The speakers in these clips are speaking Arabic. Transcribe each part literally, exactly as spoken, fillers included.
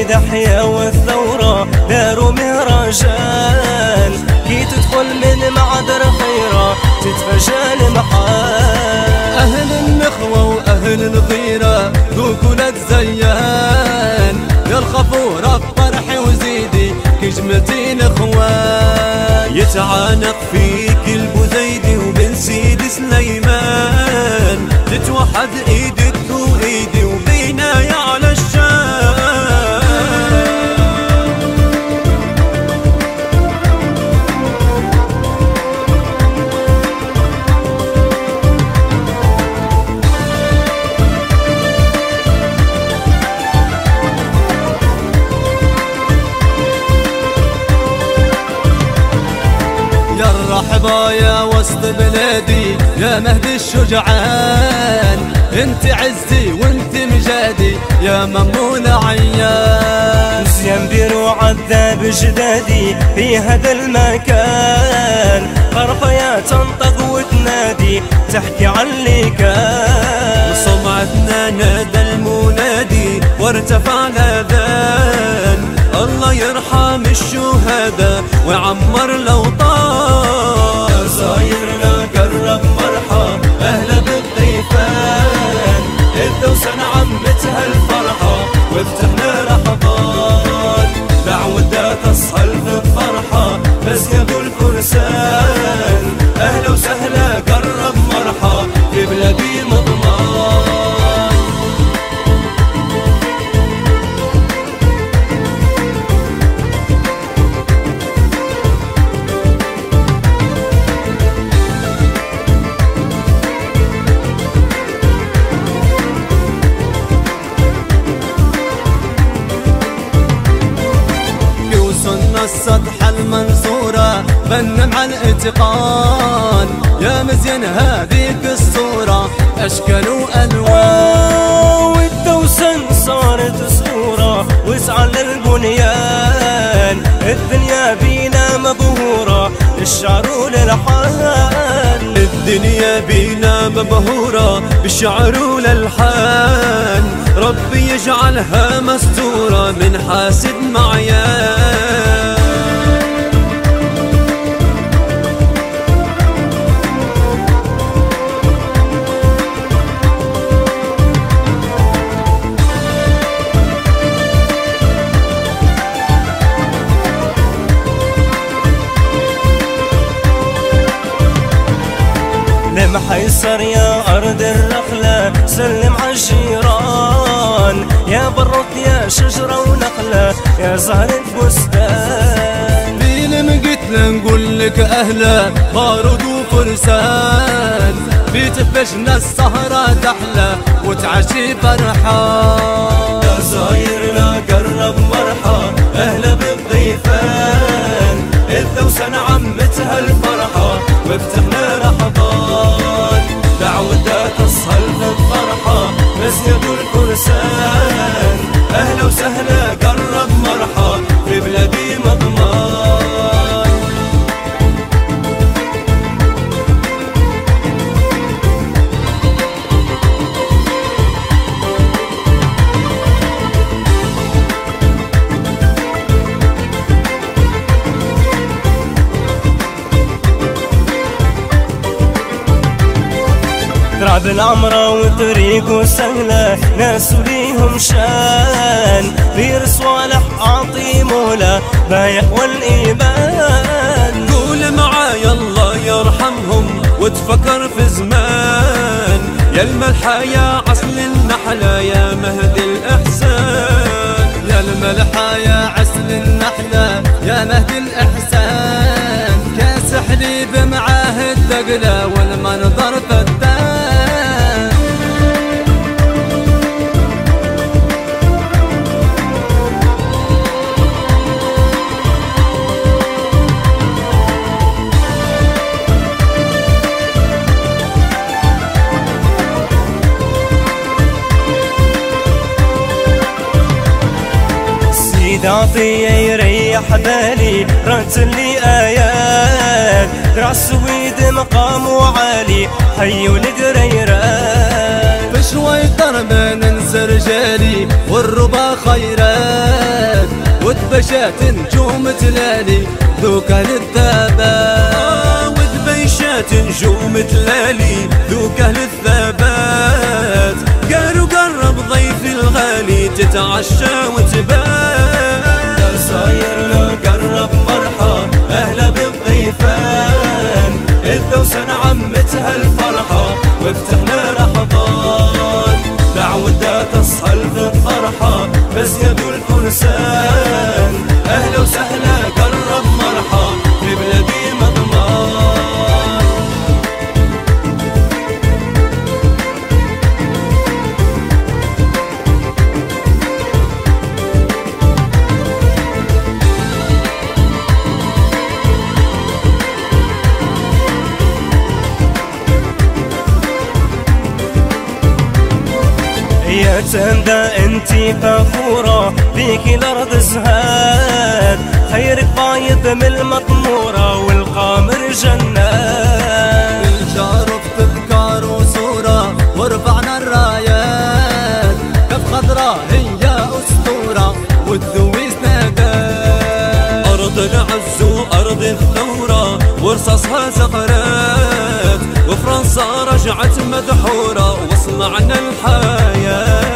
في دحية والثورة داروا مهرجان، كي تدخل من معدر خيرة تتفجى المحال. أهل النخوة وأهل الغيرة ذوقولك زيان، يا الخفورة بفرحي وزيدي كجمتين اخوان. يتعانق فيك البوزيدي وبن سيدي سليمان، تتوحد ايدك وايدي وبيناي على الشام. يا الرحبة يا وسط بلادي يا مهدي الشجعان، انت عزي وانت مجادي يا ممون عيان. زين بيرو عذاب جدادي في هذا المكان، غرفة يا تنطق وتنادي تحكي عن اللي كان. سمعتنا نادى المنادي وارتفع الاذان، الله يرحم الشهداء ويعمر الاوطان. يا صايرنا قرب مرحى اهلا بالضيفان، الدوسن عمتها الفرحة وفتحنا رحبان. دعوة تصحى بفرحة بس يا الفرسان، اهلا وسهلا قرب مرحى في بلادي مضمان. السطح المنصورة بن مع الاتقان، يا مزين هذيك الصورة أشكال وألوان. والدوسن صارت صورة وسعى للبنيان، الدنيا بينا مبهورة للشعر وللحان. الدنيا بينا مبهورة بالشعر وللحان، ربي يجعلها مستورة من حاسد معيان. لمحيصر يا أرض الرخلة سلم عالجيران، يا برط يا شجرة ونخلة يا زهرة بستان. في لمقتنا نقول لك أهلا بارود وفرسان، في تفشنا السهرة تحلى وتعشي فرحان. يا صايرنا قرب مرحى أهلا بالضيفان، الدوسن عمتها الفرحة وافتحنا رحبان. دعوة تصهل بالفرحة بس يدو الفرسان، أهلا وسهلا قرب مرحى في بلادي مضمان. ترعب العمرة وطريقه سهلة ناس وليهم شان، غير صوالح أعطي مولا بايع والإيمان. قول معايا الله يرحمهم وتفكر في زمان، يا الملحة يا عسل النحلة يا مهدي الإحسان. يا الملحة يا عسل النحلة يا مهدي الإحسان، كاس حليب معاه الدقلة والمنظر فتان. سيد عطية يريح بالي رتل لي آيات، درع السويد مقامه عالي حي ولقريرات. بشوي ضرب ننسى رجالي والربا خيرات، وذبشات نجوم تلالي ذوك أهل الثبات وذبيشات نجوم تلالي ذوك أهل الثبات قالوا قرب ضيفي الغالي تتعشى وتبات يا صايرنا قرب مرحى أهلا بالضيفان الدوسن عمتها الفرحة وفتحنا لحظات دعوة تصحى بالفرحة بس يدو الفرسان أهلا وسهلا قرب مرحى في بلدي مضمان. يا تندى انتي فخورة بيكي الارض زهاد خيرك بايض من المطمورة والقامر جنات الجارف تذكار وصورة ورفعنا الرايات كف خضراء هي أسطورة والذويس نادات أرض العز وأرض الثورة ورصاصها زغرات وفرنسا رجعت مدحورة وصنعنا الحياة.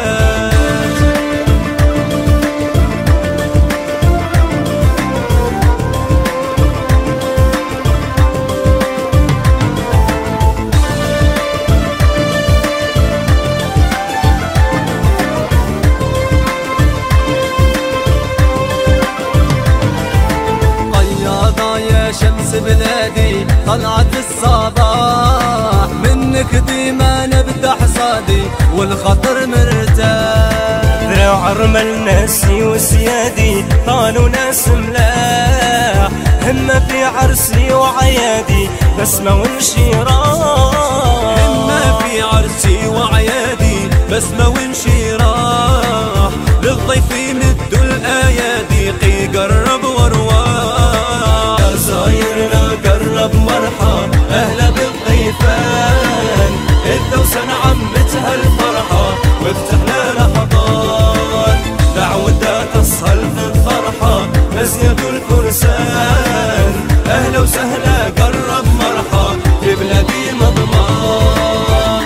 قياضة يا شمس بلادي طلعت الصباح منك ديما نبدا حصادي والخطر مرتاح ذراع رمل ناسي وسيادي طالوا ناس ملاح همة في عرسي وعيادي بسمة وانشراح همة في عرسي وعيادي بسمة وانشراح للضيف مدوا الأيادي قي قرب وارواح. يا صايرنا قرب مرحى أهلا بالضيفان الدوسن عمتها الفرحة وافتحنا لحظات دعوة تصهل في الفرحة مزيد الفرسان أهلا وسهلا قرب مرحى في بلادي مضمان.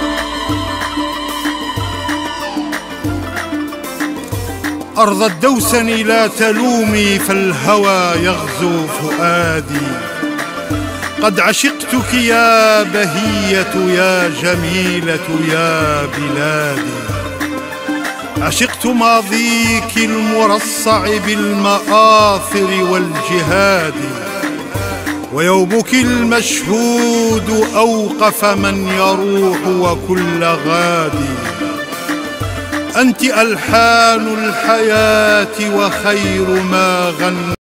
أرض الدوسن لا تلومي فالهوى يغزو فؤادي قد عشقتك يا بهية يا جميلة يا بلادي عشقت ماضيك المرصع بالمآثر والجهاد ويومك المشهود أوقف من يروح وكل غادي أنت ألحان الحياة وخير ما غنى